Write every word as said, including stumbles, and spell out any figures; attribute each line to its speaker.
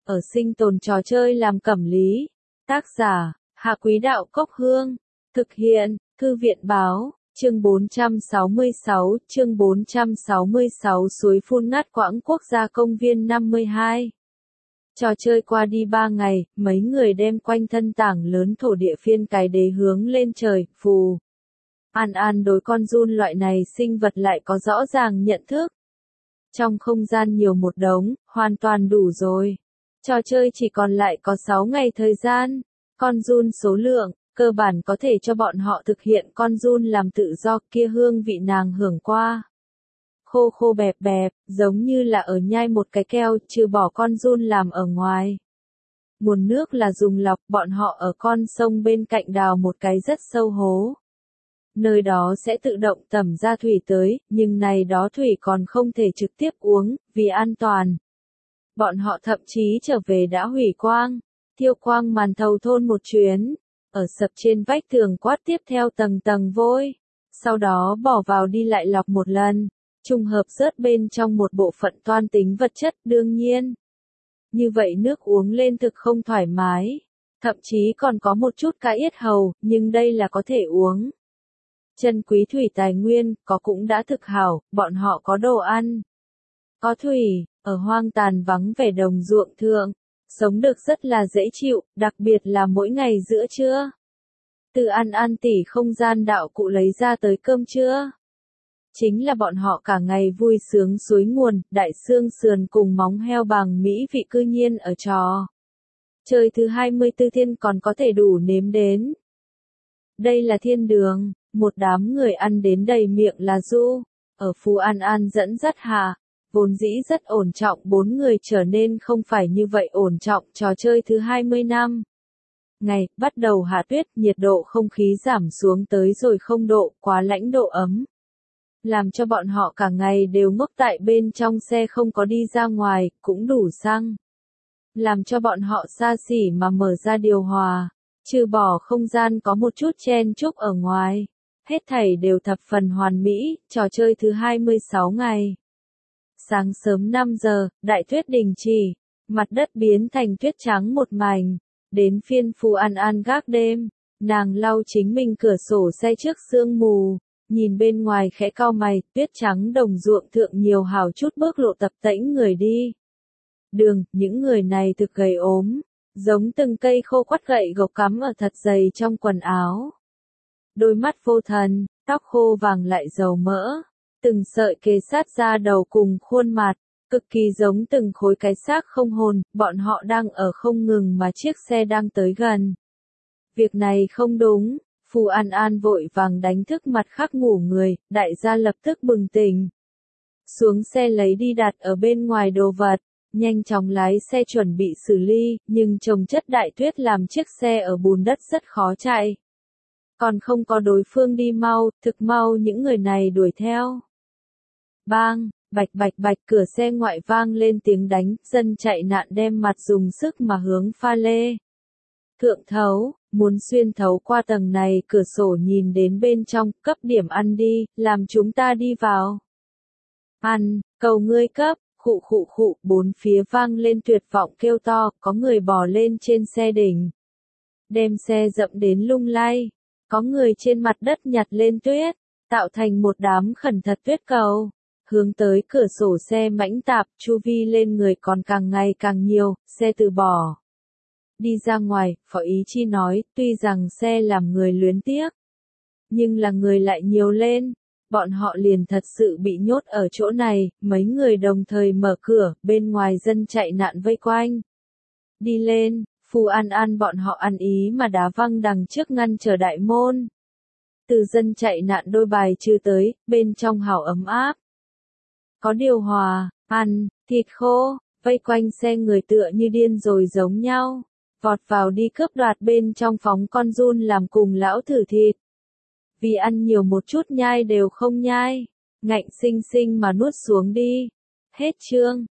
Speaker 1: ở sinh tồn trò chơi làm cẩm lý. Tác giả, Hạ Quý Đạo Cốc Hương. Thực hiện, Thư viện Báo, chương bốn trăm sáu mươi sáu, chương bốn trăm sáu mươi sáu suối phun ngắt quãng quốc gia công viên năm mươi hai. Trò chơi qua đi ba ngày, mấy người đem quanh thân tảng lớn thổ địa phiên cái đế hướng lên trời, phù. An An đối con giun loại này sinh vật lại có rõ ràng nhận thức. Trong không gian nhiều một đống, hoàn toàn đủ rồi. Trò chơi chỉ còn lại có sáu ngày thời gian. Con giun số lượng, cơ bản có thể cho bọn họ thực hiện con giun làm tự do, kia hương vị nàng hưởng qua. Khô khô bẹp bẹp, giống như là ở nhai một cái keo, trừ bỏ con giun làm ở ngoài. Nguồn nước là dùng lọc, bọn họ ở con sông bên cạnh đào một cái rất sâu hố. Nơi đó sẽ tự động tẩm ra thủy tới, nhưng này đó thủy còn không thể trực tiếp uống, vì an toàn. Bọn họ thậm chí trở về đã hủy quang, thiêu quang màn thầu thôn một chuyến, ở sập trên vách tường quát tiếp theo tầng tầng vôi, sau đó bỏ vào đi lại lọc một lần, trùng hợp rớt bên trong một bộ phận toan tính vật chất đương nhiên. Như vậy nước uống lên thực không thoải mái, thậm chí còn có một chút cá yết hầu, nhưng đây là có thể uống. Chân quý thủy tài nguyên, có cũng đã thực hảo, bọn họ có đồ ăn. Có thủy, ở hoang tàn vắng vẻ đồng ruộng thượng, sống được rất là dễ chịu, đặc biệt là mỗi ngày giữa trưa. Từ An An tỉ không gian đạo cụ lấy ra tới cơm trưa. Chính là bọn họ cả ngày vui sướng suối nguồn, đại xương sườn cùng móng heo bằng mỹ vị cư nhiên ở trò. Chơi thứ hai mươi tư thiên còn có thể đủ nếm đến. Đây là thiên đường, một đám người ăn đến đầy miệng là du, ở Phú An An dẫn dắt hạ. Vốn dĩ rất ổn trọng bốn người trở nên không phải như vậy ổn trọng trò chơi thứ hai mươi năm. Ngày, bắt đầu hạ tuyết, nhiệt độ không khí giảm xuống tới rồi không độ, quá lãnh độ ấm. Làm cho bọn họ cả ngày đều ngốc tại bên trong xe không có đi ra ngoài, cũng đủ xăng. Làm cho bọn họ xa xỉ mà mở ra điều hòa, trừ bỏ không gian có một chút chen chúc ở ngoài. Hết thảy đều thập phần hoàn mỹ, trò chơi thứ hai mươi sáu ngày. Sáng sớm năm giờ, đại tuyết đình chỉ, mặt đất biến thành tuyết trắng một mảnh, đến phiên Phù An An gác đêm, nàng lau chính mình cửa sổ xe trước sương mù, nhìn bên ngoài khẽ cau mày, tuyết trắng đồng ruộng thượng nhiều hào chút bước lộ tập tễnh người đi. Đường, những người này thực gầy ốm, giống từng cây khô quắt gậy gộc cắm ở thật dày trong quần áo. Đôi mắt vô thần, tóc khô vàng lại dầu mỡ. Từng sợi kề sát ra đầu cùng khuôn mặt, cực kỳ giống từng khối cái xác không hồn, bọn họ đang ở không ngừng mà chiếc xe đang tới gần. Việc này không đúng, Phù An An vội vàng đánh thức mặt khác ngủ người, đại gia lập tức bừng tỉnh. Xuống xe lấy đi đặt ở bên ngoài đồ vật, nhanh chóng lái xe chuẩn bị xử lý, nhưng chồng chất đại tuyết làm chiếc xe ở bùn đất rất khó chạy. Còn không có đối phương đi mau, thực mau những người này đuổi theo. Bang, bạch bạch bạch cửa xe ngoại vang lên tiếng đánh, dân chạy nạn đem mặt dùng sức mà hướng pha lê. Thượng thấu, muốn xuyên thấu qua tầng này cửa sổ nhìn đến bên trong, cấp điểm ăn đi, làm chúng ta đi vào. Ăn, cầu ngươi cấp, khụ khụ khụ, bốn phía vang lên tuyệt vọng kêu to, có người bò lên trên xe đỉnh. Đem xe dậm đến lung lay, có người trên mặt đất nhặt lên tuyết, tạo thành một đám khẩn thật tuyết cầu. Hướng tới cửa sổ xe mãnh tạp, chu vi lên người còn càng ngày càng nhiều, xe từ bỏ. Đi ra ngoài, Phó Ý Chi nói, tuy rằng xe làm người luyến tiếc, nhưng là người lại nhiều lên, bọn họ liền thật sự bị nhốt ở chỗ này, mấy người đồng thời mở cửa, bên ngoài dân chạy nạn vây quanh. Đi lên, Phù An An bọn họ ăn ý mà đá văng đằng trước ngăn chờ đại môn. Từ dân chạy nạn đôi bài trừ tới, bên trong hào ấm áp. Có điều hòa, ăn, thịt khô, vây quanh xe người tựa như điên rồi giống nhau, vọt vào đi cướp đoạt bên trong phóng con giun làm cùng lão thử thịt. Vì ăn nhiều một chút nhai đều không nhai, ngạnh sinh sinh mà nuốt xuống đi. Hết chương.